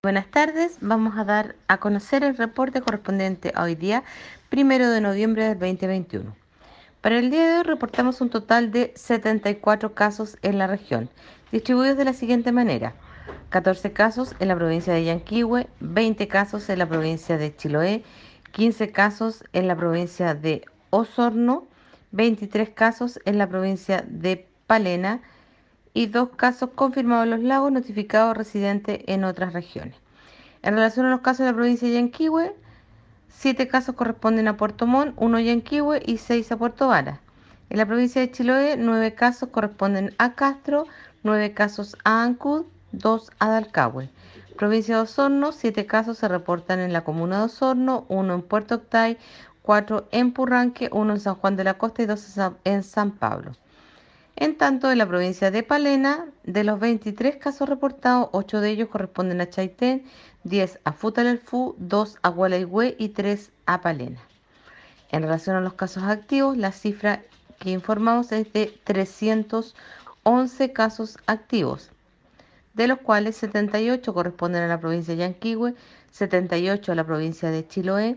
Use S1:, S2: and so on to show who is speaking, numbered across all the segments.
S1: Buenas tardes, vamos a dar a conocer el reporte correspondiente a hoy día, 1 de noviembre del 2021. Para el día de hoy reportamos un total de 74 casos en la región, distribuidos de la siguiente manera: 14 casos en la provincia de Yanquihue, 20 casos en la provincia de Chiloé, 15 casos en la provincia de Osorno, 23 casos en la provincia de Palena, y 2 casos confirmados en Los Lagos, notificados residentes en otras regiones. En relación a los casos de la provincia de Yanquihue, 7 casos corresponden a Puerto Montt, 1 a Yanquihue y 6 a Puerto Varas. En la provincia de Chiloé, 9 casos corresponden a Castro, 9 casos a Ancud, 2 a Dalcahue. Provincia de Osorno, 7 casos se reportan en la comuna de Osorno, 1 en Puerto Octay, 4 en Purranque, 1 en San Juan de la Costa y 2 en San Pablo. En tanto, en la provincia de Palena, de los 23 casos reportados, 8 de ellos corresponden a Chaitén, 10 a Futalalfú, 2 a Gualeguay y 3 a Palena. En relación a los casos activos, la cifra que informamos es de 311 casos activos, de los cuales 78 corresponden a la provincia de Yanquihue, 78 a la provincia de Chiloé,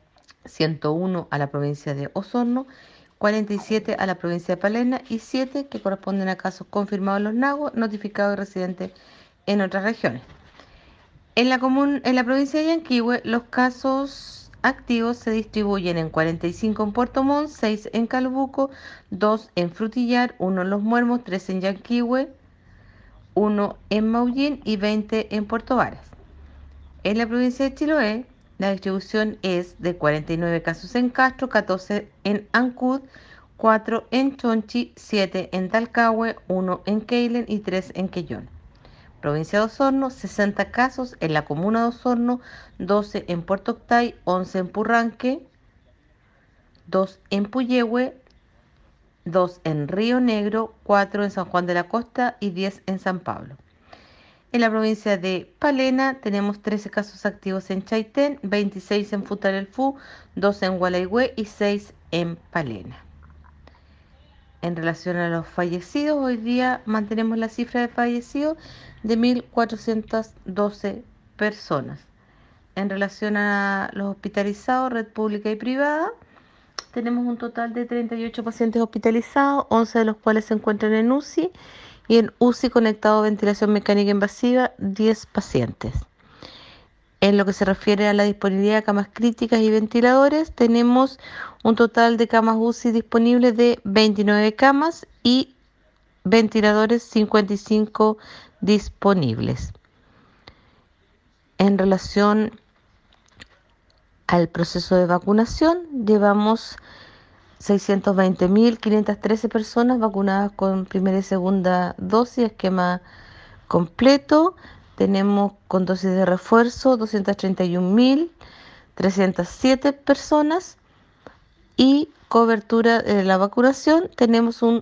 S1: 101 a la provincia de Osorno, 47 a la provincia de Palena y 7 que corresponden a casos confirmados en Los Lagos, notificados y residentes en otras regiones. En la provincia de Yanquihue, los casos activos se distribuyen en 45 en Puerto Montt, 6 en Calbuco, 2 en Frutillar, 1 en Los Muermos, 3 en Yanquihue, 1 en Maullín y 20 en Puerto Varas. En la provincia de Chiloé, la distribución es de 49 casos en Castro, 14 en Ancud, 4 en Chonchi, 7 en Talcahué, 1 en Keilen y 3 en Quellón. Provincia de Osorno, 60 casos en la comuna de Osorno, 12 en Puerto Octay, 11 en Purranque, 2 en Puyehue, 2 en Río Negro, 4 en San Juan de la Costa y 10 en San Pablo. En la provincia de Palena tenemos 13 casos activos en Chaitén, 26 en Futalalfú, 2 en Gualeguay y 6 en Palena. En relación a los fallecidos, hoy día mantenemos la cifra de fallecidos de 1.412 personas. En relación a los hospitalizados, red pública y privada, tenemos un total de 38 pacientes hospitalizados, 11 de los cuales se encuentran en UCI, y en UCI conectado a ventilación mecánica invasiva, 10 pacientes. En lo que se refiere a la disponibilidad de camas críticas y ventiladores, tenemos un total de camas UCI disponibles de 29 camas y ventiladores 55 disponibles. En relación al proceso de vacunación, llevamos 620.513 personas vacunadas con primera y segunda dosis, esquema completo. Tenemos con dosis de refuerzo 231.307 personas y cobertura de la vacunación tenemos un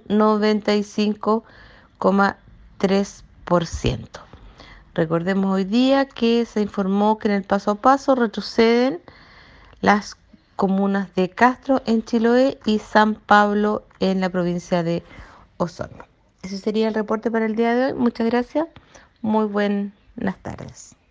S1: 95,3%. Recordemos hoy día que se informó que en el paso a paso retroceden las comunas de Castro en Chiloé y San Pablo en la provincia de Osorno. Ese sería el reporte para el día de hoy. Muchas gracias. Muy buenas tardes.